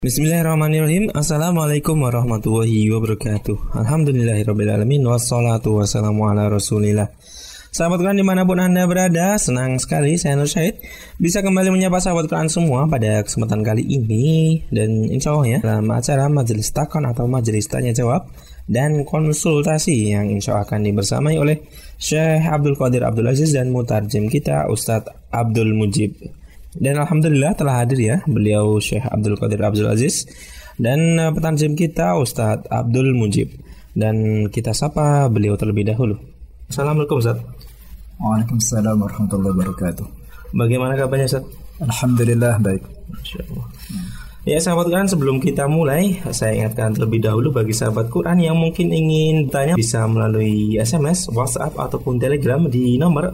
Bismillahirrahmanirrahim. Assalamualaikum warahmatullahi wabarakatuh. Alhamdulillahirrabbilalamin. Wassalatu wassalamu ala rasulillah. Sahabat Quran dimanapun Anda berada, senang sekali saya Nur Syahid bisa kembali menyapa sahabat Quran semua pada kesempatan kali ini. Dan insya Allah ya, dalam acara Majelis Takon atau Majelis Tanya Jawab dan Konsultasi yang insya Allah akan dibersamai oleh Syekh Abdul Qadir Abdul Aziz dan mutarjem kita Ustadz Abdul Mujib. Dan Alhamdulillah telah hadir ya beliau Syekh Abdul Qadir Abdul Aziz dan petarjem kita Ustadz Abdul Mujib. Dan kita sapa beliau terlebih dahulu. Assalamualaikum Ustadz. Waalaikumsalam warahmatullahi wabarakatuh. Bagaimana kabarnya Ustadz? Alhamdulillah baik. Insyaallah. Ya sahabat Quran, sebelum kita mulai saya ingatkan terlebih dahulu bagi sahabat Quran yang mungkin ingin bertanya bisa melalui SMS, WhatsApp ataupun Telegram di nomor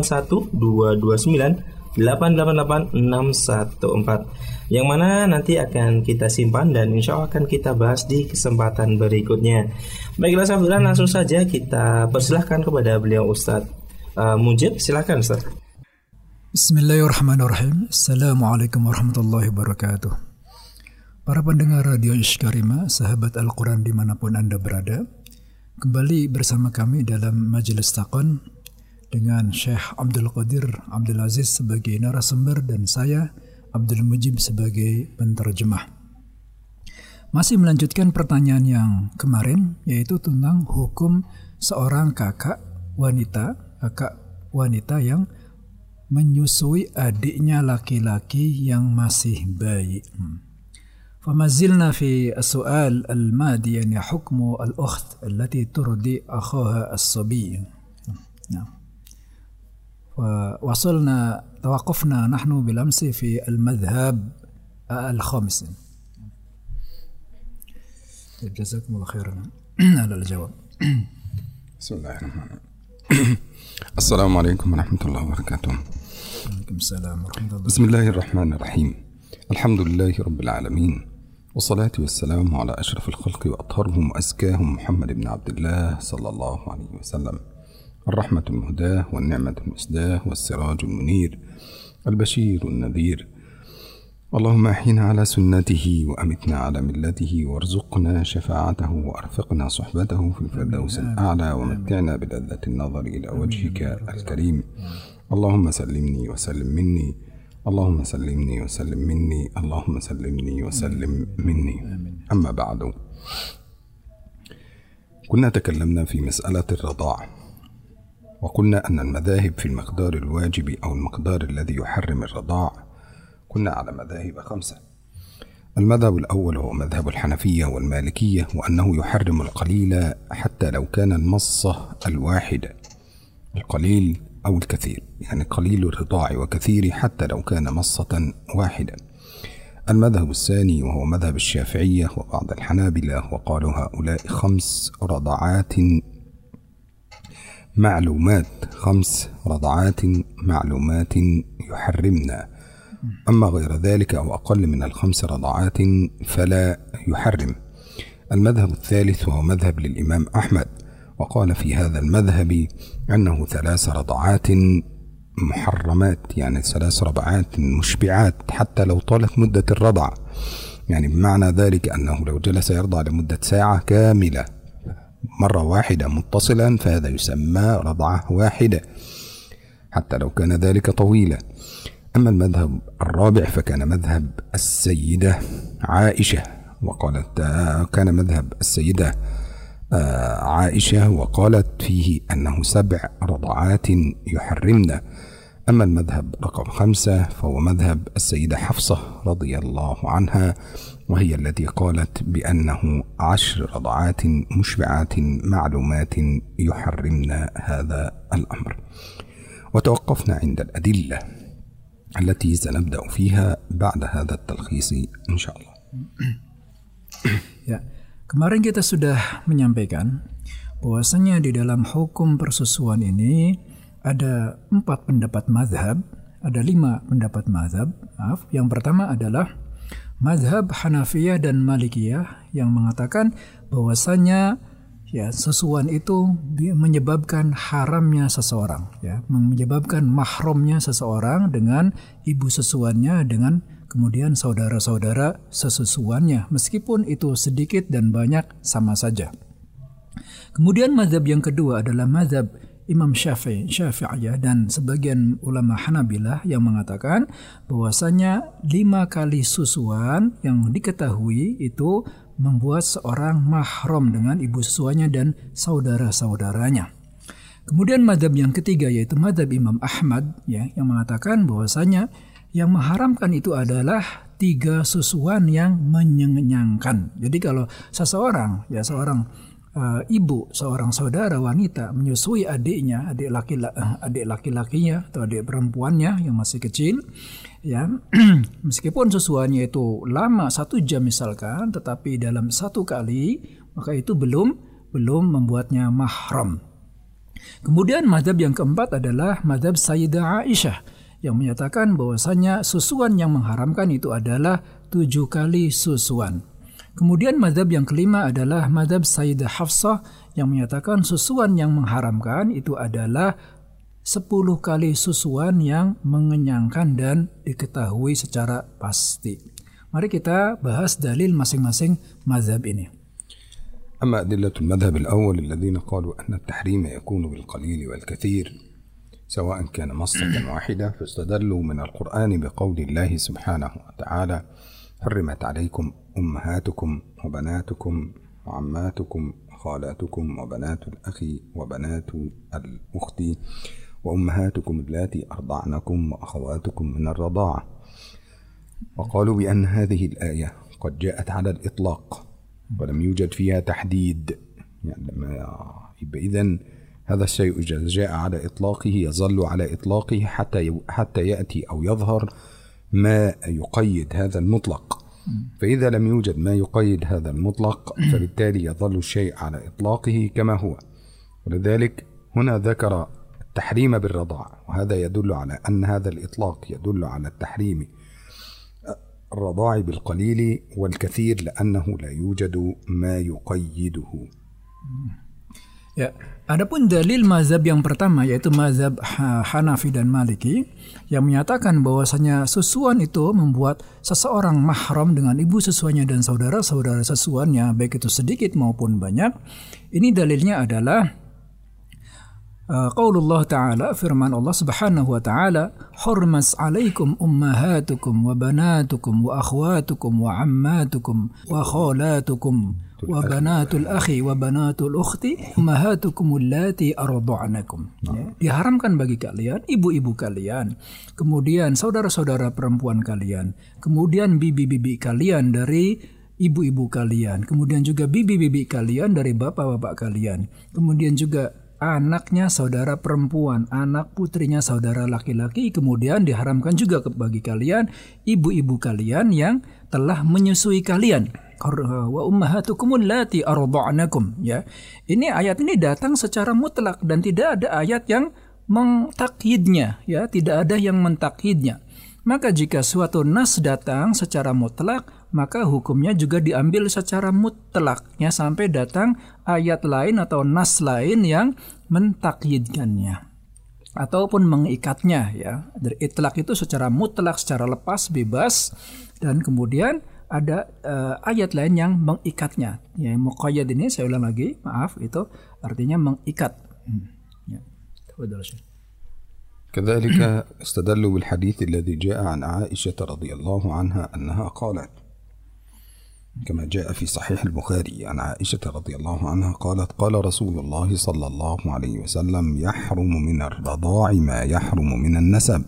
081229888614 yang mana nanti akan kita simpan dan insya Allah akan kita bahas di kesempatan berikutnya. Baiklah sahabat Quran, langsung saja kita persilahkan kepada beliau Ustadz Mujib. Silakan Ustadz. Bismillahirrahmanirrahim. Assalamualaikum warahmatullahi wabarakatuh. Para pendengar Radio Ishkarima, sahabat Al-Quran dimanapun Anda berada, kembali bersama kami dalam Majelis Takon dengan Syekh Abdul Qadir Abdul Aziz sebagai narasumber dan saya Abdul Mujib sebagai penterjemah. Masih melanjutkan pertanyaan yang kemarin, yaitu tentang hukum seorang kakak wanita yang menyusui adiknya laki-laki yang masih bayi. فما زلنا في السؤال الماضي يعني حكم الأخت التي ترضي أخاها الصبي. توقفنا نحن بالأمس في المذهب الخامس. جزاكم الله خيرا على الجواب. بسم الله الرحمن الرحيم. السلام عليكم ورحمة الله وبركاته. وعليكم السلام ورحمة الله. بسم الله الرحمن الرحيم. الحمد لله رب العالمين، والصلاة والسلام على أشرف الخلق وأطهرهم وأزكاهم محمد بن عبد الله صلى الله عليه وسلم، الرحمة المهداة والنعمة المسداة والسراج المنير البشير النذير. اللهم أحينا على سنته وأمتنا على ملته وارزقنا شفاعته وأرفقنا صحبته في الفردوس الأعلى ومتعنا بلذة النظر إلى وجهك الكريم. اللهم سلمني وسلم مني، اللهم سلمني وسلم مني، اللهم سلمني وسلم مني. أما بعد، كنا تكلمنا في مسألة الرضاع، وقلنا أن المذاهب في المقدار الواجب أو المقدار الذي يحرم الرضاع كنا على مذاهب 5. المذهب الأول هو مذهب الحنفية والمالكية، وأنه يحرم القليل حتى لو كان المصة الواحدة، القليل أو الكثير، يعني قليل الرضاع وكثير حتى لو كان مصة واحدة. المذهب الثاني وهو مذهب الشافعية وبعض الحنابلة، وقالوا هؤلاء 5 رضعات معلومات، 5 رضعات معلومات يحرمنا، أما غير ذلك أو أقل من 5 رضعات فلا يحرم. المذهب الثالث وهو مذهب للإمام أحمد، وقال في هذا المذهب أنه 3 رضعات محرمات، يعني 3 رضعات مشبعات حتى لو طالت مدة الرضع، يعني بمعنى ذلك أنه لو جلس يرضع لمدة ساعة كاملة مرة واحدة متصلا فهذا يسمى رضعة واحدة حتى لو كان ذلك طويلا. أما المذهب الرابع فكان مذهب السيدة عائشة، وقالت كان مذهب السيدة عائشة وقالت فيه أنه 7 رضعات يحرمنا. أما المذهب رقم 5 فهو مذهب السيدة حفصة رضي الله عنها، وهي التي قالت بأنه 10 رضعات مشبعات معلومات يحرمنا هذا الأمر. وتوقفنا عند الأدلة التي سنبدأ فيها بعد هذا التلخيص إن شاء الله. Kemarin kita sudah menyampaikan bahwasanya di dalam hukum persusuan ini ada 4 pendapat mazhab, ada 5 pendapat mazhab. Yang pertama adalah mazhab Hanafiyah dan Malikiyah yang mengatakan bahwasanya sesuan itu menyebabkan haramnya seseorang, menyebabkan mahramnya seseorang dengan ibu sesuannya dengan kemudian saudara-saudara sesusuannya, meskipun itu sedikit dan banyak sama saja. Kemudian mazhab yang kedua adalah mazhab Imam Syafi'iyah dan sebagian ulama Hanabilah yang mengatakan bahwasanya 5 kali susuan yang diketahui itu membuat seorang mahram dengan ibu susuannya dan saudara-saudaranya. Kemudian mazhab yang ketiga yaitu mazhab Imam Ahmad ya, yang mengatakan bahwasanya yang mengharamkan itu adalah 3 susuan yang mengenyangkan. Jadi kalau seorang ibu, seorang saudara wanita menyusui adiknya, adik laki-lakinya atau adik perempuannya yang masih kecil, ya, meskipun susuannya itu lama 1 jam misalkan, tetapi dalam 1 kali, maka itu belum membuatnya mahram. Kemudian mazhab yang keempat adalah mazhab Sayyidah Aisyah yang menyatakan bahwasanya susuan yang mengharamkan itu adalah 7 kali susuan. Kemudian mazhab yang kelima adalah mazhab Sayyidah Hafsah yang menyatakan susuan yang mengharamkan itu adalah 10 kali susuan yang mengenyangkan dan diketahui secara pasti. Mari kita bahas dalil masing-masing mazhab ini. أما أدلة المذهب الأول الذين قالوا أن التحريم يكون بالقليل والكثير سواء كان مصدرا واحدة فاستدلوا من القرآن بقول الله سبحانه وتعالى حرمت عليكم أمهاتكم وبناتكم وعماتكم وخالاتكم وبنات الأخ وبنات الأخت وأمهاتكم اللاتي أرضعنكم وأخواتكم من الرضاعة وقالوا بأن هذه الآية قد جاءت على الإطلاق ولم يوجد فيها تحديد يعني إذن هذا الشيء جاء على إطلاقه يظل على إطلاقه حتى يأتي أو يظهر ما يقيد هذا المطلق فإذا لم يوجد ما يقيد هذا المطلق فبالتالي يظل الشيء على إطلاقه كما هو ولذلك هنا ذكر التحريم بالرضاعة وهذا يدل على أن هذا الإطلاق يدل على التحريم الرضاع بالقليل والكثير لأنه لا يوجد ما يقيده. Ya, adapun dalil mazhab yang pertama yaitu mazhab Hanafi dan Maliki yang menyatakan bahwasanya susuan itu membuat seseorang mahram dengan ibu susuannya dan saudara-saudara susuannya baik itu sedikit maupun banyak. Ini dalilnya adalah qaulullah ta'ala, firman Allah subhanahu wa ta'ala, hurmas alaikum ummahatukum wa banatukum wa akhwatukum wa ammatukum wa khalatukum wa banatul akhi wa banatul ukhti ummahatukum allati arda'nakum. Diharamkan bagi kalian ibu-ibu kalian, kemudian saudara-saudara perempuan kalian, kemudian bibi-bibi kalian dari ibu-ibu kalian, kemudian juga bibi-bibi kalian dari bapak-bapak kalian, kemudian juga anaknya saudara perempuan, anak putrinya saudara laki-laki, kemudian diharamkan juga bagi kalian ibu-ibu kalian yang telah menyusui kalian. Wa ummahatukum allati arda'nakum, ya. Ini ayat ini datang secara mutlak dan tidak ada ayat yang mentakyidnya, ya, tidak ada yang mentakyidnya. Maka jika suatu nas datang secara mutlak, maka hukumnya juga diambil secara mutlaknya sampai datang ayat lain atau nas lain yang mentakyidkannya ataupun mengikatnya, ya. Dari itlak itu secara mutlak, secara lepas, bebas, dan kemudian ada ayat lain yang mengikatnya. Ya, muqayyad ini saya ulang lagi, maaf, itu artinya mengikat. Ya. كذلك استدلوا بالحديث الذي جاء عن عائشة رضي الله عنها أنها قالت كما جاء في صحيح البخاري عن عائشة رضي الله عنها قالت قال رسول الله صلى الله عليه وسلم يحرم من الرضاع ما يحرم من النسب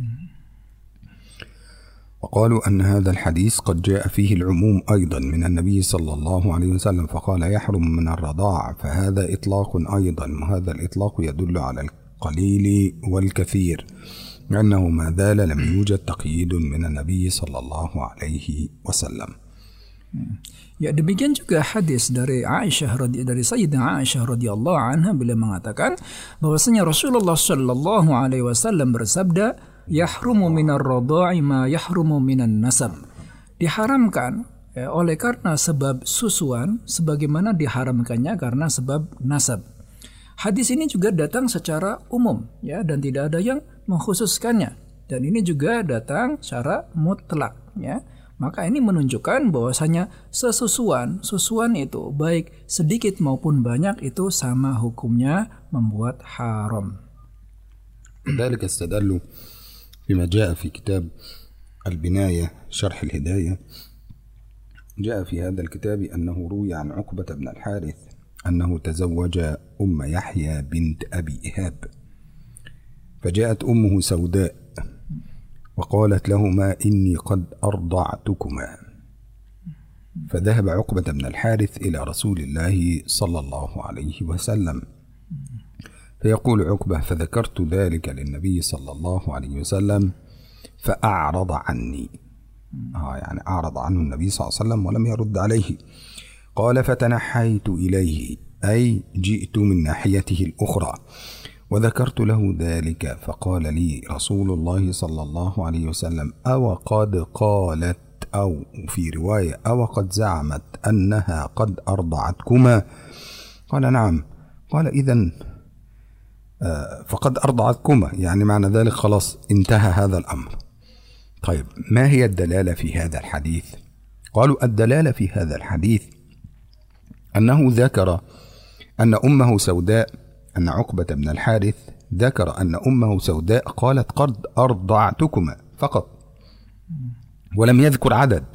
وقالوا أن هذا الحديث قد جاء فيه العموم أيضا من النبي صلى الله عليه وسلم فقال يحرم من الرضاع فهذا إطلاق أيضا وهذا الإطلاق يدل على القليل والكثير لأنه ما زال لم يوجد تقييد من النبي صلى الله عليه وسلم. Ya, demikian juga hadis dari Sayyidah Aisyah radhiyallahu anha beliau mengatakan bahwasanya Rasulullah sallallahu alaihi wasallam bersabda, yahrumu minar radha'i ma yahrumu minan nasab. Diharamkan oleh karena sebab susuan sebagaimana diharamkannya karena sebab nasab. Hadis ini juga datang secara umum, ya, dan tidak ada yang mengkhususkannya. Dan ini juga datang secara mutlak. ya, maka ini menunjukkan bahwasanya susuan itu baik sedikit maupun banyak itu sama hukumnya membuat haram. ذلك استدلوا بما جاء في كتاب البناية شرح الهداية. جاء في هذا الكتاب أنه روي عن عقبة بن الحارث أنه تزوج أم يحيى بنت أبي إيهاب، فجاءت أمه سوداء وقالت لهما إني قد أرضعتكما، فذهب عقبة بن الحارث إلى رسول الله صلى الله عليه وسلم، فيقول عقبة: فذكرت ذلك للنبي صلى الله عليه وسلم فأعرض عني، يعني أعرض عنه النبي صلى الله عليه وسلم ولم يرد عليه. قال: فتنحيت إليه، أي جئت من ناحيته الأخرى وذكرت له ذلك، فقال لي رسول الله صلى الله عليه وسلم: أو قد قالت، أو في رواية أو قد زعمت أنها قد أرضعتكما؟ قال: نعم. قال: إذن فقد أرضعتكما، يعني معنى ذلك خلاص انتهى هذا الأمر. طيب، ما هي الدلالة في هذا الحديث؟ قالوا: الدلالة في هذا الحديث أنه ذكر أن أمه سوداء، أن عقبة بن الحارث ذكر أن أمه سوداء قالت: قد أرضعتكما فقط، ولم يذكر عدد.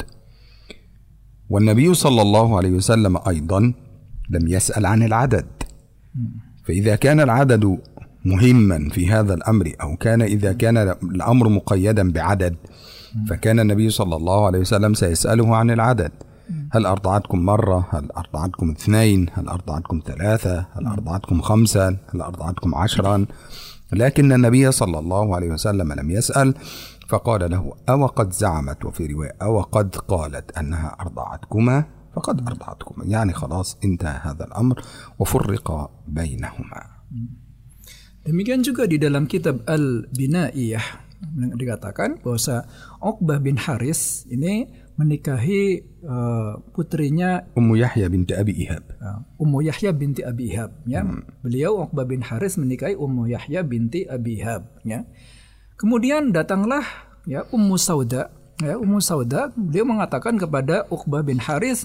والنبي صلى الله عليه وسلم أيضا لم يسأل عن العدد، فإذا كان العدد مهما في هذا الأمر، أو إذا كان الأمر مقيدا بعدد، فكان النبي صلى الله عليه وسلم سيسأله عن العدد: هل أرضعتكم مرة؟ هل أرضعتكم 2؟ هل أرضعتكم 3؟ هل أرضعتكم 5؟ هل أرضعتكم 10؟ لكن النبي صلى الله عليه وسلم لم يسأل، فقال له: أو قد زعمت، وفي رواية أو قد قالت أنها أرضعتكما فقد أرضعتكما، يعني خلاص انتهى هذا الأمر وفرق بينهما. Demikian juga di dalam kitab Al-Binaiyah dikatakan bahwa Uqbah bin Haris ini menikahi putrinya Ummu Yahya binti Abi Ihab. Ummu Yahya binti Abi Ihab, ya. Beliau Uqbah bin Haris menikahi Ummu Yahya binti Abi Ihab, ya. Kemudian datanglah ya Ummu Sauda, ya Ummu Sauda, beliau mengatakan kepada Uqbah bin Haris,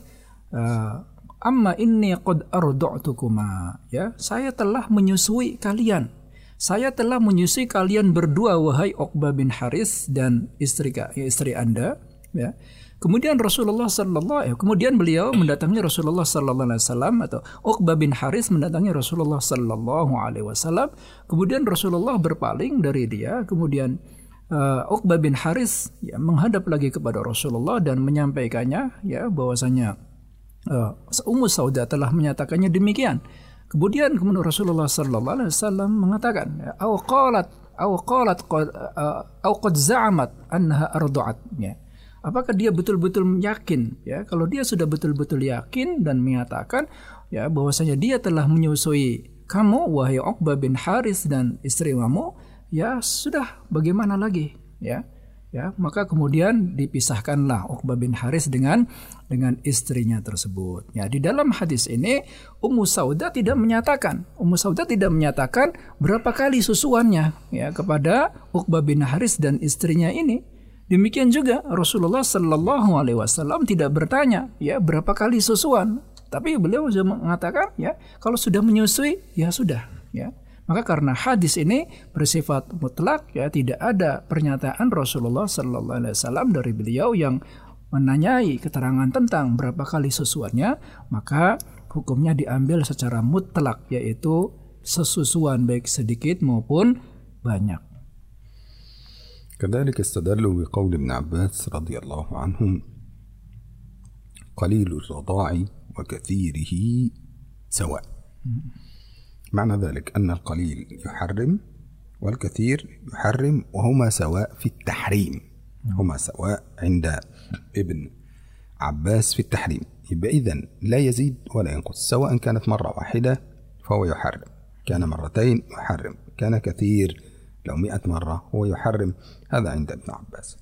amma inni qad ardu'tukuma, ya, saya telah menyusui kalian. Saya telah menyusui kalian berdua, wahai Uqbah bin Haris dan istri Anda, ya. Kemudian kemudian beliau mendatangi Rasulullah sallallahu alaihi wasallam, atau Uqbah bin Haris mendatangi Rasulullah sallallahu alaihi wasallam. Kemudian Rasulullah berpaling dari dia. Kemudian Uqbah bin Haris ya menghadap lagi kepada Rasulullah dan menyampaikannya, ya, bahwasanya Ummu Sauda telah menyatakannya demikian. Kemudian Rasulullah sallallahu alaihi wasallam mengatakan, au qad za'amat annaha ardu'at, ya. Apakah dia betul-betul yakin, ya? Kalau dia sudah betul-betul yakin dan menyatakan ya bahwasanya dia telah menyusui kamu, wahai Uqbah bin Haris dan istri kamu, ya sudah, bagaimana lagi, ya? Ya, maka kemudian dipisahkanlah Uqbah bin Haris dengan istrinya tersebut. Ya, di dalam hadis ini Ummu Sauda tidak menyatakan berapa kali susuannya, ya, kepada Uqbah bin Haris dan istrinya ini. Demikian juga Rasulullah sallallahu alaihi wasallam tidak bertanya, ya, berapa kali susuan, tapi beliau sudah mengatakan, ya, kalau sudah menyusui ya sudah, ya. Maka karena hadis ini bersifat mutlak, ya, tidak ada pernyataan Rasulullah sallallahu alaihi wasallam dari beliau yang menanyai keterangan tentang berapa kali susuannya, maka hukumnya diambil secara mutlak, yaitu sesusuan baik sedikit maupun banyak. كذلك استدلوا بقول ابن عباس رضي الله عنهم: قليل الرضاع وكثيره سواء. معنى ذلك أن القليل يحرم والكثير يحرم، وهما سواء في التحريم، هما سواء عند ابن عباس في التحريم. يبقى إذن لا يزيد ولا ينقص، سواء كانت مرة واحدة فهو يحرم، كان مرتين يحرم، كان كثير لو 100 مرة هو يحرم. هذا عند ابن عباس.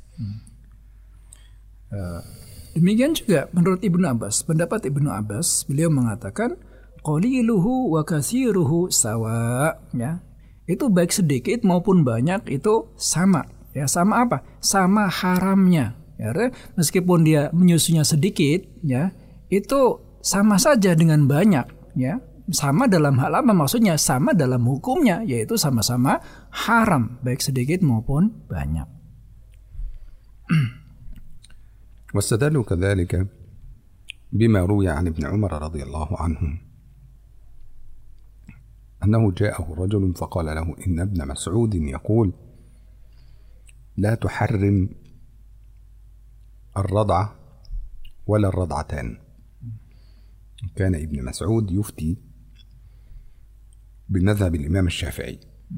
Demikian juga menurut Ibnu Abbas, pendapat Ibnu Abbas, beliau mengatakan qaliluhu wa katsiruhu sawa, ya. Itu baik sedikit maupun banyak itu sama, ya. Sama apa? Sama haramnya, Ya, meskipun dia menyusunya sedikit, ya, itu sama saja dengan banyak, ya. Sama dalam hal apa? Maksudnya sama dalam hukumnya, yaitu sama-sama haram, baik sedikit maupun banyak. واستدلوا كذلك بما روي عن ابن عمر رضي الله عنه أنه جاءه رجل فقال له إن ابن مسعود يقول لا تحرم الرضعة ولا الرضعتان. كان ابن مسعود يفتي بمذهب الإمام الشافعي،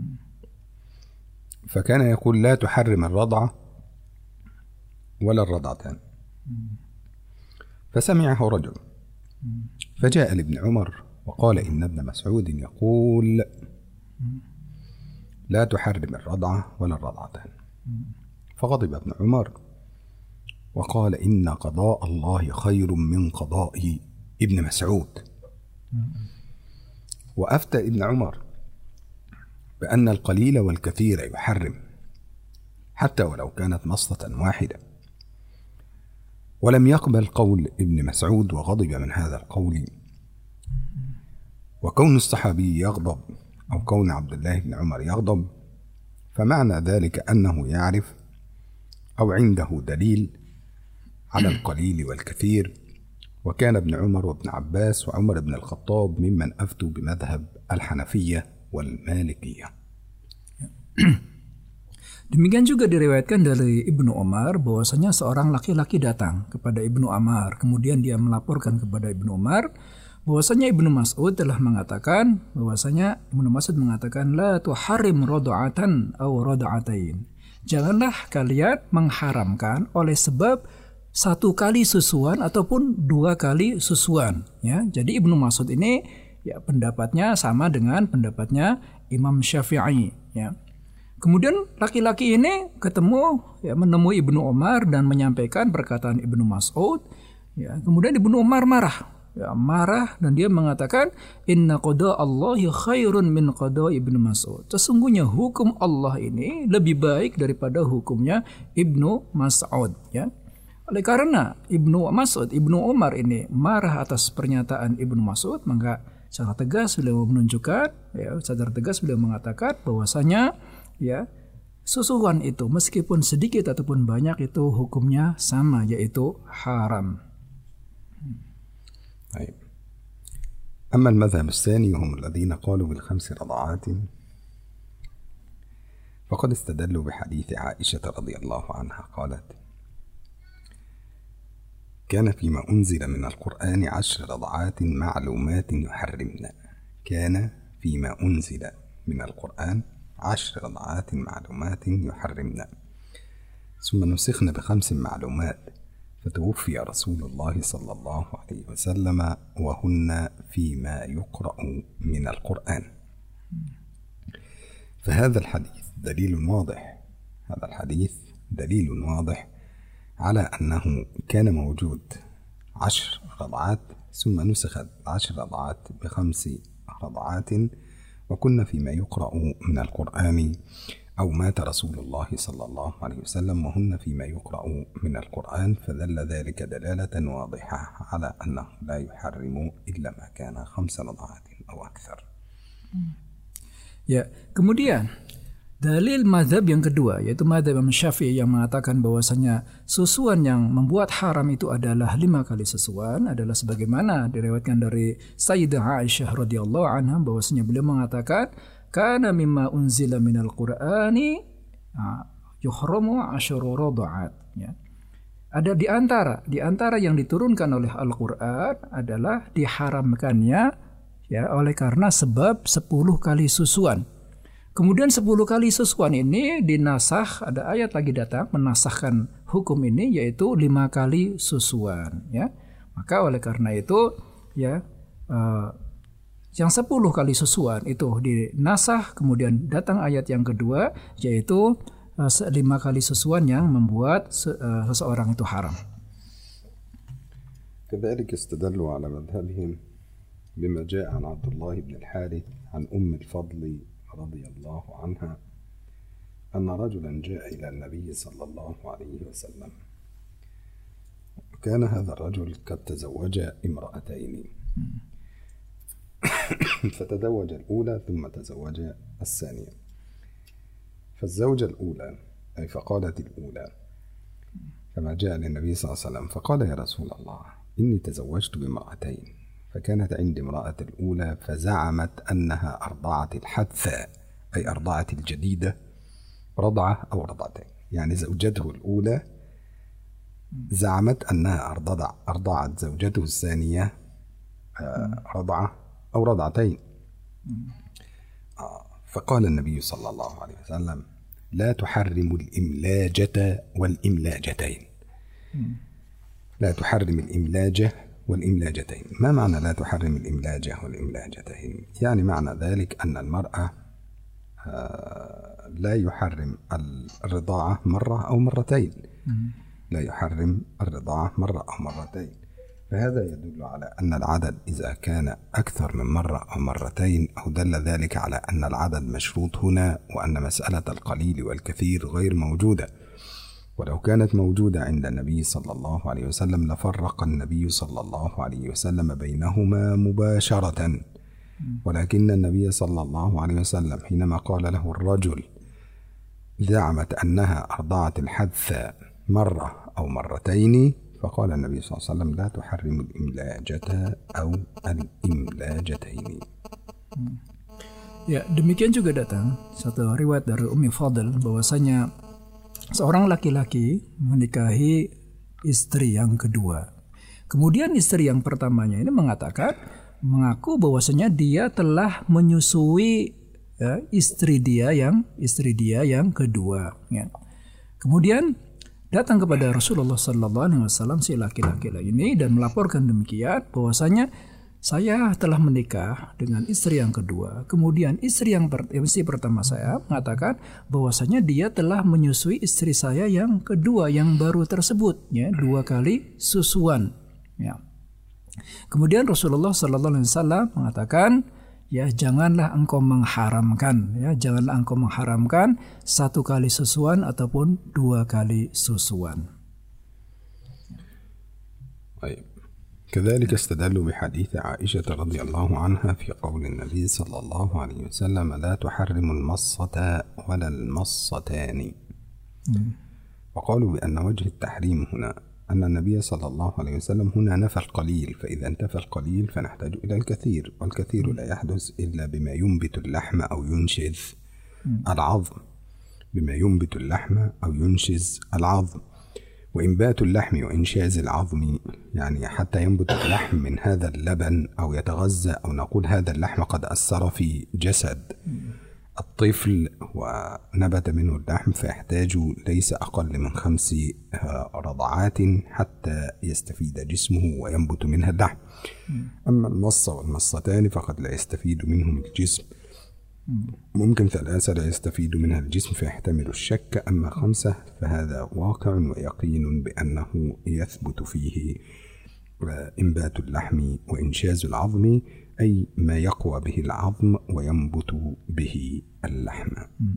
فكان يقول لا تحرم الرضعة ولا الرضعتان. فسمعه رجل فجاء لابن عمر وقال إن ابن مسعود يقول لا تحرم الرضعة ولا الرضعتان. فغضب ابن عمر وقال إن قضاء الله خير من قضاء ابن مسعود. وأفتى ابن عمر بأن القليل والكثير يحرم حتى ولو كانت مصلة واحدة، ولم يقبل قول ابن مسعود وغضب من هذا القول. وكون الصحابي يغضب أو كون عبد الله بن عمر يغضب فمعنى ذلك أنه يعرف أو عنده دليل على القليل والكثير. وكان ابن عمر وابن عباس وعمر بن الخطاب ممن أفتوا بمذهب الحنفية والمالكية. Demikian juga diriwayatkan dari Ibnu Umar bahwasanya seorang laki-laki datang kepada Ibnu Umar, kemudian dia melaporkan kepada Ibnu Umar bahwasanya Ibnu Mas'ud telah mengatakan bahwasanya Ibnu Mas'ud mengatakan la tuharrim rad'atan aw rad'atain. Janganlah kalian mengharamkan oleh sebab satu kali susuan ataupun dua kali susuan, ya. Jadi Ibnu Mas'ud ini ya pendapatnya sama dengan pendapatnya Imam Syafi'i, ya. Kemudian laki-laki ini ketemu, ya, menemui Ibnu Umar dan menyampaikan perkataan Ibnu Mas'ud. Ya, kemudian Ibnu Umar marah, ya, marah dan dia mengatakan inna qada Allahi khairun min qada Ibnu Mas'ud. Sesungguhnya hukum Allah ini lebih baik daripada hukumnya Ibnu Mas'ud, ya. Oleh karena Ibnu Mas'ud, Ibnu Umar ini marah atas pernyataan Ibnu Mas'ud, maka secara tegas beliau menunjukkan, ya, secara tegas beliau mengatakan bahwasanya ya susuan itu meskipun sedikit ataupun banyak itu hukumnya sama, yaitu haram. طيب. أما المذهب الثاني هم الذين قالوا بالخمس رضعات فقد استدلوا بحديث عائشة رضي الله عنها قالت كان فيما أنزل من القرآن 10 رضعات معلومات يحرمن. كان فيما أنزل من القرآن 10 رضعات معلومات يحرمن ثم نسخن ب5 معلومات فتوفي رسول الله صلى الله عليه وسلم وهن فيما يقرأ من القرآن. فهذا الحديث دليل واضح، هذا الحديث دليل واضح على أنه كان موجود 10 رضعات ثم نسخت 10 رضعات ب5 رضعات وكنا فيما يقرأ من القرآن أو مات رسول الله صلى الله عليه وسلم وهن فيما يقرأ من القرآن، فدل ذلك دلالة واضحة على أنه لا يحرم إلا ما كان 5 رضعات أو أكثر. Ya, kemudian dalil mazhab yang kedua yaitu mazhab Imam Syafi'i yang mengatakan bahwasanya susuan yang membuat haram itu adalah 5 kali susuan adalah sebagaimana diriwayatkan dari Sayyidah Aisyah radhiyallahu anha bahwasanya beliau mengatakan kana mimma unzila minal qur'ani yuhramu 10 rad'at, ya. Ada di antara yang diturunkan oleh Al-Qur'an adalah diharamkannya, ya, oleh karena sebab 10 kali susuan. Kemudian 10 kali susuan ini dinasakh, ada ayat lagi datang menasahkan hukum ini yaitu 5 kali susuan, ya. Maka oleh karena itu, ya, yang 10 kali susuan itu dinasakh, kemudian datang ayat yang kedua yaitu 5 kali susuan yang membuat seseorang itu haram. كذلك استدلوا على مذهبهم بما جاء عن عبد الله بن الحارث عن الفضل رضي الله عنها أن رجلا جاء إلى النبي صلى الله عليه وسلم كان هذا الرجل قد تزوج امرأتين فتزوج الأولى ثم تزوج الثانية. فالزوجة الأولى أي فقالت الأولى كما جاء للنبي صلى الله عليه وسلم فقال يا رسول الله إني تزوجت بامرأتين، فكانت عندي امرأة الأولى فزعمت أنها أرضعت الحدث أي أرضعت الجديدة رضعة أو رضعتين، يعني زوجته الأولى زعمت أنها أرضعت زوجته الثانية رضعة أو رضعتين. فقال النبي صلى الله عليه وسلم لا تحرم الإملاجة والإملاجتين. لا تحرم الإملاجة والإملاجتين. ما معنى لا تحرم الإملاجة والإملاجتين؟ يعني معنى ذلك أن المرأة لا يحرم الرضاعة مرة أو مرتين، لا يحرم الرضاعة مرة أو مرتين. فهذا يدل على أن العدد إذا كان أكثر من مرة أو مرتين أو دل ذلك على أن العدد مشروط هنا، وأن مسألة القليل والكثير غير موجودة. ولو كانت موجودة عند النبي صلى الله عليه وسلم لفرق النبي صلى الله عليه وسلم بينهما مباشرة، ولكن النبي صلى الله عليه وسلم حينما قال له الرجل زعمت أنها أرضعت الحدث مرة أو مرتين فقال النبي صلى الله عليه وسلم لا تحرم الإملاجة أو الإملاجتين. Ya, demikian juga datang satu riwayat dari Ummi Fadl bahwasanya seorang laki-laki menikahi istri yang kedua. Kemudian istri yang pertamanya ini mengaku bahwasanya dia telah menyusui istri dia yang kedua. Ya. Kemudian datang kepada Rasulullah Sallallahu Alaihi Wasallam si laki-laki ini dan melaporkan demikian bahwasanya saya telah menikah dengan istri yang kedua. Kemudian istri pertama saya mengatakan bahwasanya dia telah menyusui istri saya yang kedua yang baru tersebut, ya 2 kali susuan. Ya. Kemudian Rasulullah Sallallahu Alaihi Wasallam mengatakan, ya janganlah engkau mengharamkan, ya janganlah engkau mengharamkan 1 kali susuan ataupun 2 kali susuan. Baik. كذلك استدلوا بحديث عائشة رضي الله عنها في قول النبي صلى الله عليه وسلم لا تحرم المصة ولا المصتان، وقالوا بأن وجه التحريم هنا أن النبي صلى الله عليه وسلم هنا نفى القليل، فإذا انتفى القليل فنحتاج إلى الكثير، والكثير لا يحدث إلا بما ينبت اللحم أو ينشز العظم، بما ينبت اللحم أو ينشز العظم. وإنبات اللحم وإنشاز العظم يعني حتى ينبت اللحم من هذا اللبن أو يتغذى، أو نقول هذا اللحم قد أثر في جسد الطفل ونبت منه اللحم فيحتاج ليس أقل من 5 رضعات حتى يستفيد جسمه وينبت منها اللحم. أما المصة والمصتان فقد لا يستفيد منهم الجسم، ممكن 3 لا يستفيد منها الجسم فيحتمل الشك، أما 5 فهذا واقع ويقين بأنه يثبت فيه إنبات اللحم وإنشاز العظم أي ما يقوى به العظم وينبت به اللحم.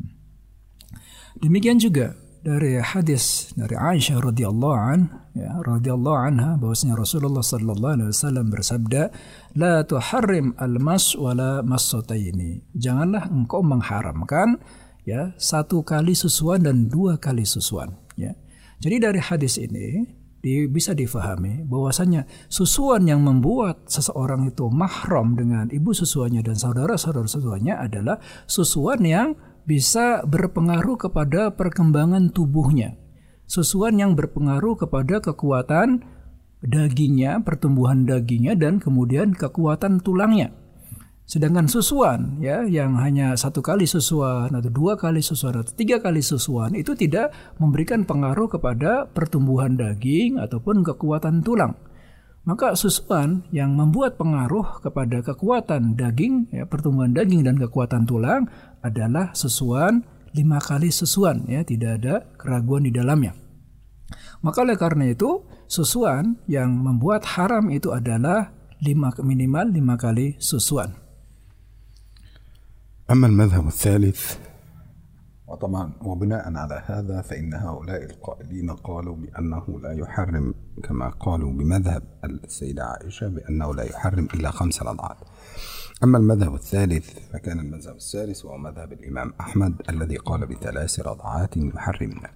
Demikian juga dari hadis dari Aisyah radhiyallahu anha bahwasanya Rasulullah sallallahu alaihi wasallam bersabda la tuharrim al-mas wala massataini, janganlah engkau mengharamkan ya 1 kali susuan dan 2 kali susuan, ya. Jadi dari hadis ini bisa difahami bahwasanya susuan yang membuat seseorang itu mahram dengan ibu susuannya dan saudara-saudara susuannya adalah susuan yang bisa berpengaruh kepada perkembangan tubuhnya. Susuan yang berpengaruh kepada kekuatan dagingnya, pertumbuhan dagingnya, dan kemudian kekuatan tulangnya. Sedangkan susuan ya yang hanya 1 kali susuan atau 2 kali susuan atau 3 kali susuan itu tidak memberikan pengaruh kepada pertumbuhan daging ataupun kekuatan tulang. Maka susuan yang membuat pengaruh kepada kekuatan daging, ya, pertumbuhan daging dan kekuatan tulang adalah susuan 5 kali susuan, ya, tidak ada keraguan di dalamnya. Maka oleh karena itu susuan yang membuat haram itu adalah minimal 5 kali susuan. أما المذهب الثالث وطبعا وبناء على هذا فإن هؤلاء القائلين قالوا بأنه لا يحرم كما قالوا بمذهب السيدة عائشة بأنه لا يحرم إلى 5 رضعات. أما المذهب الثالث فكان المذهب الثالث وهو مذهب الإمام أحمد الذي قال ب3 رضعات يحرمنا،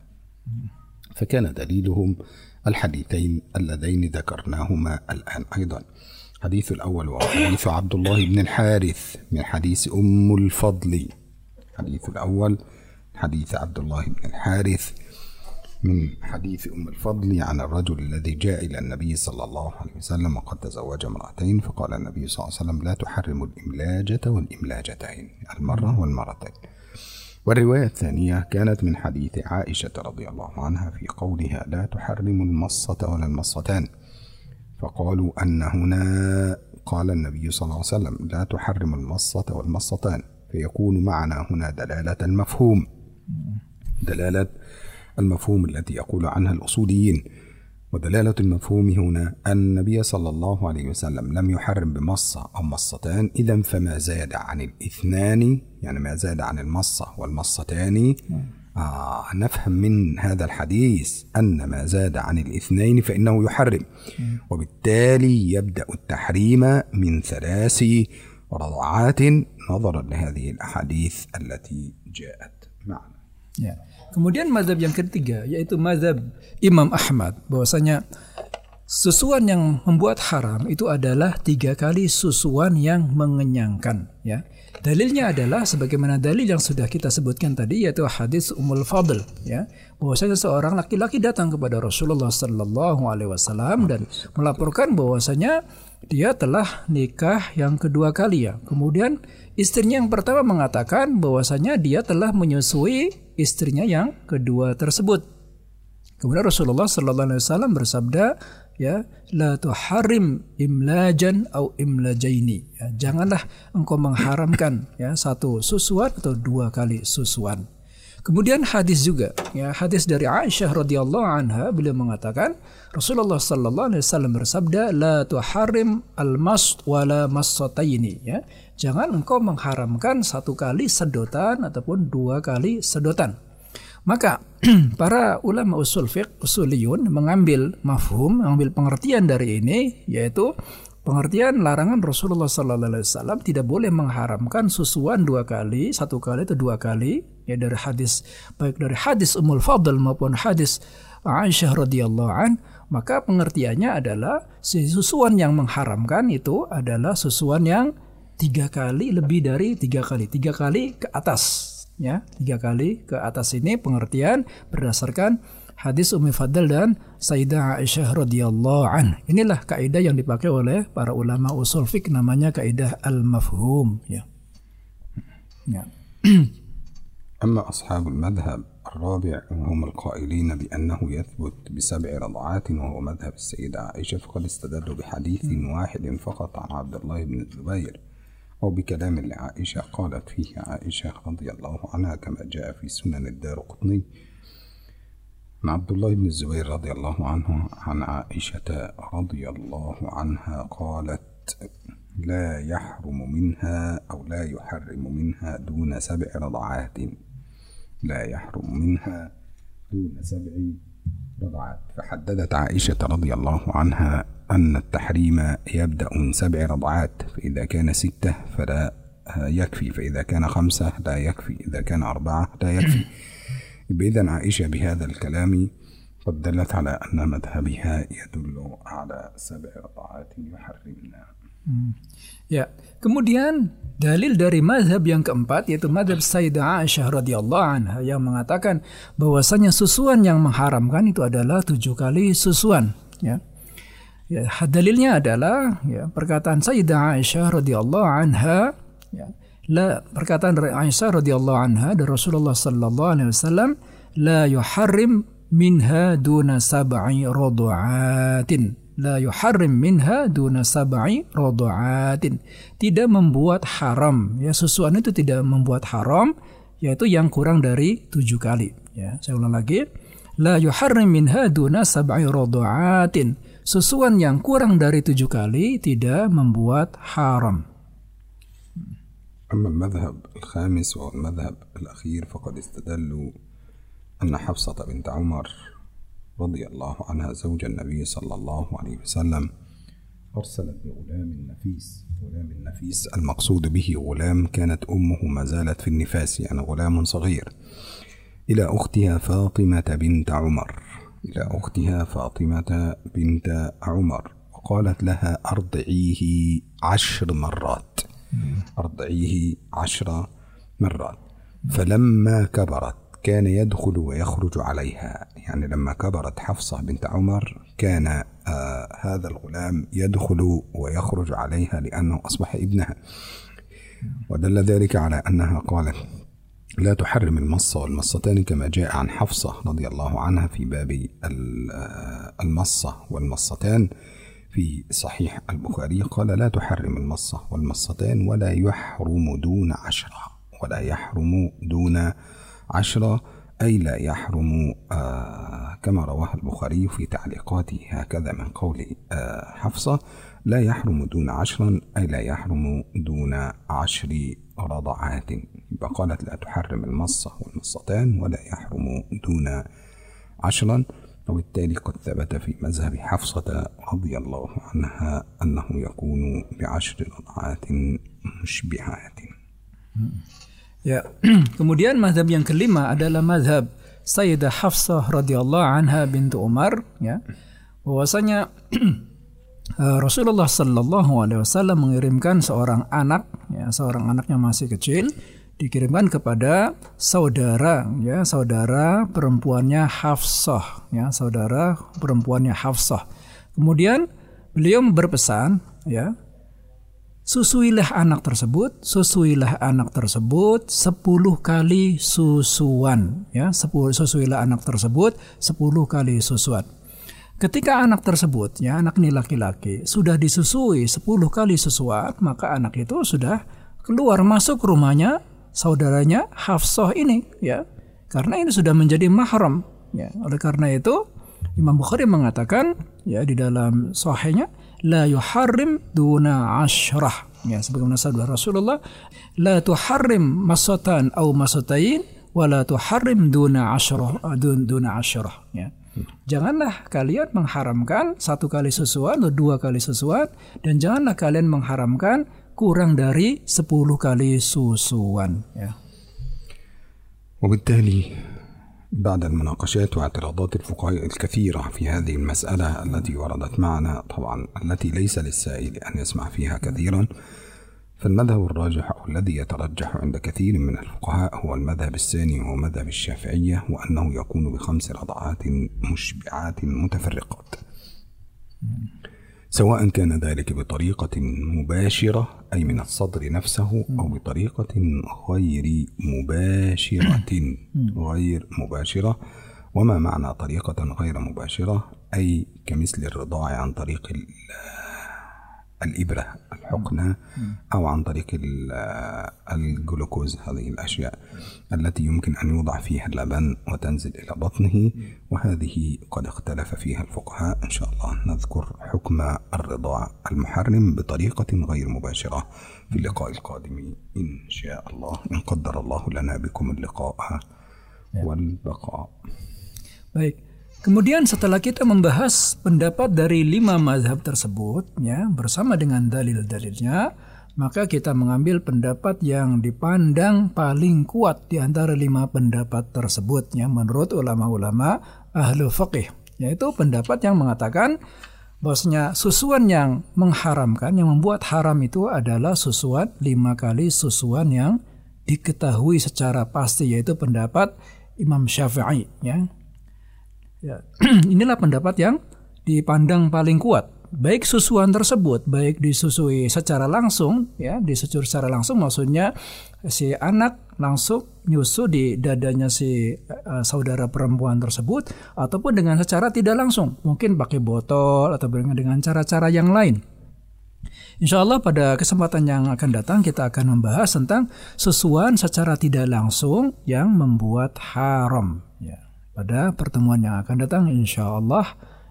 فكان دليلهم الحديثين اللذين ذكرناهما الآن أيضا. الحديث الأول وهو حديث عبد الله بن الحارث من حديث أم الفضل. الحديث الأول حديث عبد الله بن الحارث من حديث أم الفضل عن الرجل الذي جاء إلى النبي صلى الله عليه وسلم وقد تزوج امرأتين، فقال النبي صلى الله عليه وسلم لا تحرم الإملاجة والإملاجتين، المرة والمرتين. والرواية الثانية كانت من حديث عائشة رضي الله عنها في قولها لا تحرم المصة ولا المصتان، فقالوا أن هنا قال النبي صلى الله عليه وسلم لا تحرم المصة والمصتان، فيكون معنا هنا دلالة المفهوم، دلالة المفهوم التي يقول عنها الأصوليين. ودلالة المفهوم هنا أن النبي صلى الله عليه وسلم لم يحرم بمصة أو مصتان، إذن فما زاد عن الاثنان يعني ما زاد عن المصة والمصتان نفهم من هذا الحديث أن ما زاد عن الاثنين فإنه يحرم، وبالتالي يبدأ التحريم من 3 رضعات نظرا لهذه الأحاديث التي جاءت معنا. Ya. Kemudian mazhab yang ketiga yaitu mazhab Imam Ahmad, bahwasanya susuan yang membuat haram itu adalah 3 kali susuan yang mengenyangkan, ya. Dalilnya adalah sebagaimana dalil yang sudah kita sebutkan tadi, yaitu hadis Ummul Fadl, ya, bahwasanya seorang laki-laki datang kepada Rasulullah sallallahu alaihi wasallam dan melaporkan bahwasanya dia telah nikah yang kedua kali, ya. Kemudian istrinya yang pertama mengatakan bahwasanya dia telah menyusui istrinya yang kedua tersebut. Kemudian Rasulullah sallallahu alaihi wasallam bersabda, ya, la tuharrim imlajan au imlajaini, ya, janganlah engkau mengharamkan, ya, 1 susuan atau 2 kali susuan. Kemudian hadis juga, ya, hadis dari Aisyah radhiyallahu anha, beliau mengatakan Rasulullah sallallahu alaihi wasallam bersabda la tuharrim al-mast wala massataini, ya, jangan engkau mengharamkan 1 kali sedotan ataupun 2 kali sedotan. Maka para ulama usul fiqh, usuliyun mengambil mafhum, mengambil pengertian dari ini, yaitu pengertian larangan Rasulullah sallallahu alaihi wasallam tidak boleh mengharamkan susuan 2 kali, 1 kali atau 2 kali, ya, dari hadis, baik dari hadis Ummul Fadl maupun hadis Aisyah radhiyallahu an. Maka pengertiannya adalah susuan yang mengharamkan itu adalah susuan yang 3 kali lebih dari 3 kali, 3 kali ke atas. Ya, 3 kali ke atas ini pengertian berdasarkan hadis Ummi Fadl dan Sayyidah Aisyah radhiyallahu an. Inilah kaidah yang dipakai oleh para ulama usul fiqh, namanya kaidah al-mafhum, ya. Ya. أما أصحاب المذهب الرابع هم القائلين بأنه يثبت ب7 رضعات وهو مذهب السيدة عائشة، فقد استدلوا بحديث واحد فقط عن عبد الله بن الزبير أو بكلام لعائشة قالت فيه عائشة رضي الله عنها كما جاء في سنن الدارقطني عن عبد الله بن الزبير رضي الله عنه عن عائشة رضي الله عنها قالت لا يحرم منها أو لا يحرم منها دون 7 رضعات، لا يحرم منها دون 7 رضعات. فحددت عائشة رضي الله عنها أن التحريم يبدأ من 7 رضعات، فإذا كان 6 فلا يكفي، فإذا كان 5 لا يكفي، إذا كان 4 لا يكفي. إذن عائشة بهذا الكلام قد دلت على أن مذهبها يدل على 7 رضعات يحرمنا. Ya, kemudian dalil dari mazhab yang keempat yaitu mazhab Sayyidah Aisyah radhiyallahu anha yang mengatakan bahwasanya susuan yang mengharamkan itu adalah 7 kali susuan, ya. Ya, dalilnya adalah, ya, perkataan Sayyidah Aisyah radhiyallahu anha, ya, perkataan dari Aisyah radhiyallahu anha dari Rasulullah sallallahu alaihi wasallam, la yuharrim minha duna 7 rad'atin. La yuharrim minha duna 7 rad'atin. Tidak membuat haram, ya, susuan itu tidak membuat haram, yaitu yang kurang dari 7 kali, ya. Saya ulang lagi. La yuharrim minha duna 7 rad'atin. Susuan yang kurang dari 7 kali tidak membuat haram. أما المذهب الخامس وهو المذهب الأخير فقد استدلوا أن حفصة بنت عمر رضي الله عنها زوج النبي صلى الله عليه وسلم أرسلت بغلام النفيس المقصود به غلام كانت أمه ما زالت في النفاس، يعني غلام صغير، إلى أختها فاطمة بنت عمر وقالت لها أرضعيه 10 مرات. فلما كبرت كان يدخل ويخرج عليها، يعني لما كبرت حفصة بنت عمر كان هذا الغلام يدخل ويخرج عليها لأنه أصبح ابنها. ودل ذلك على أنها قالت لا تحرم المصة والمصتان كما جاء عن حفصة رضي الله عنها في باب المصة والمصتان في صحيح البخاري، قال لا تحرم المصة والمصتان ولا يحرم دون 10 أي لا يحرم كما رواه البخاري في تعليقاته هكذا من قول حفصة لا يحرم دون 10 أي لا يحرم دون 10 رضعات. فقالت لا تحرم المصة والمصتان ولا يحرم دون 10، وبالتالي قد ثبت في مذهب حفصة رضي الله عنها أنه يكون ب10 رضعات مشبعات. Ya, kemudian mazhab yang kelima adalah mazhab Sayyidah Hafsah radhiyallahu anha bintu Umar, ya, bahwasanya Rasulullah sallallahu alaihi wasallam mengirimkan seorang anak, ya, seorang anaknya masih kecil, dikirimkan kepada saudara perempuannya Hafsah, ya, saudara perempuannya Hafsah. Kemudian beliau berpesan, ya, susuilah anak tersebut 10 kali susuan, ya, susuilah anak tersebut 10 kali susuan. Ketika anak tersebut, ya, anak ini laki-laki, sudah disusui 10 kali susuan, maka anak itu sudah keluar masuk rumahnya saudaranya Hafsah ini, ya, karena ini sudah menjadi mahram, ya. Oleh karena itu Imam Bukhari mengatakan, ya, di dalam sahihnya la yuharrim duna 10, ya, sebagaimana sabda Rasulullah, la tuharrim masatan au masatain wa la tuharrim duna 10, ya. Janganlah kalian mengharamkan 1 kali susuan atau 2 kali susuan, dan janganlah kalian mengharamkan kurang dari 10 kali susuan, ya. وبالتالي بعد المناقشات واعتراضات الفقهاء الكثيرة في هذه المسألة التي وردت معنا، طبعا التي ليس للسائل أن يسمع فيها كثيرا، فالمذهب الراجح أو الذي يترجح عند كثير من الفقهاء هو المذهب الثاني وهو مذهب الشافعية، وأنه يكون ب5 رضعات مشبعات متفرقات، سواء كان ذلك بطريقة مباشرة أي من الصدر نفسه أو بطريقة غير مباشرة. وما معنى طريقة غير مباشرة؟ أي كمثل الرضاعة عن طريق الإبرة الحقنة أو عن طريق الجلوكوز، هذه الأشياء التي يمكن أن يوضع فيها اللبن وتنزل إلى بطنه، وهذه قد اختلف فيها الفقهاء. إن شاء الله نذكر حكم الرضاع المحرم بطريقة غير مباشرة في اللقاء القادم إن شاء الله، إن قدر الله لنا بكم اللقاء والبقاء. Baik. Kemudian setelah kita membahas pendapat dari 5 mazhab tersebut, ya, bersama dengan dalil-dalilnya, maka kita mengambil pendapat yang dipandang paling kuat di antara 5 pendapat tersebut, ya, menurut ulama-ulama ahlu fiqih, yaitu pendapat yang mengatakan bahwasanya susuan yang mengharamkan, yang membuat haram itu adalah susuan 5 kali susuan yang diketahui secara pasti, yaitu pendapat Imam Syafi'i, ya. Ya, inilah pendapat yang dipandang paling kuat. Baik susuan tersebut, baik disusui secara langsung, ya, disusui secara langsung maksudnya si anak langsung nyusu di dadanya si saudara perempuan tersebut, ataupun dengan secara tidak langsung, mungkin pakai botol atau dengan cara-cara yang lain. Insya Allah pada kesempatan yang akan datang kita akan membahas tentang susuan secara tidak langsung yang membuat haram, ya. Pada pertemuan yang akan datang insya Allah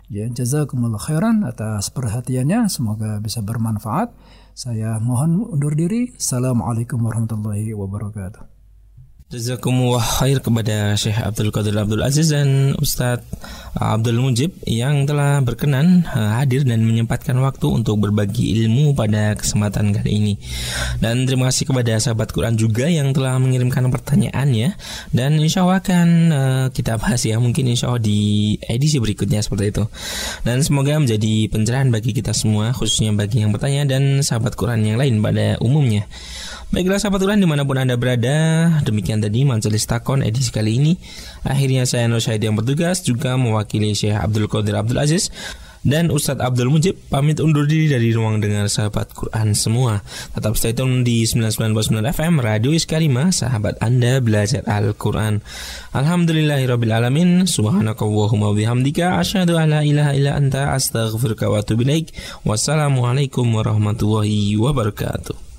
Ya, jazakumullah khairan atas perhatiannya, semoga bisa bermanfaat. Saya mohon undur diri. Assalamualaikum warahmatullahi wabarakatuh. Jazakumullah khair kepada Syekh Abdul Qadir Abdul Aziz dan Ustadz Abdul Mujib yang telah berkenan hadir dan menyempatkan waktu untuk berbagi ilmu pada kesempatan kali ini. Dan terima kasih kepada sahabat Quran juga yang telah mengirimkan pertanyaannya. Dan insya Allah akan kita bahas ya, mungkin insya Allah di edisi berikutnya seperti itu. Dan semoga menjadi pencerahan bagi kita semua, khususnya bagi yang bertanya dan sahabat Quran yang lain pada umumnya. Baiklah sahabat Quran dimanapun Anda berada, demikian tadi Majelis Takon edisi kali ini. Akhirnya saya Nur Syahid yang bertugas juga mewakili Syekh Abdul Qadir Abdul Aziz dan Ustadz Abdul Mujib pamit undur diri dari ruang dengar sahabat Quran semua. Tetap stay tune di 99.9 FM Radio Iskarima, sahabat Anda belajar Al-Quran. Alhamdulillahirrabbilalamin. Subhanakallahumma bihamdika asyhadu an la ilaha illa anta astaghfiruka wa atubu ilaik. Wassalamualaikum warahmatullahi wabarakatuh.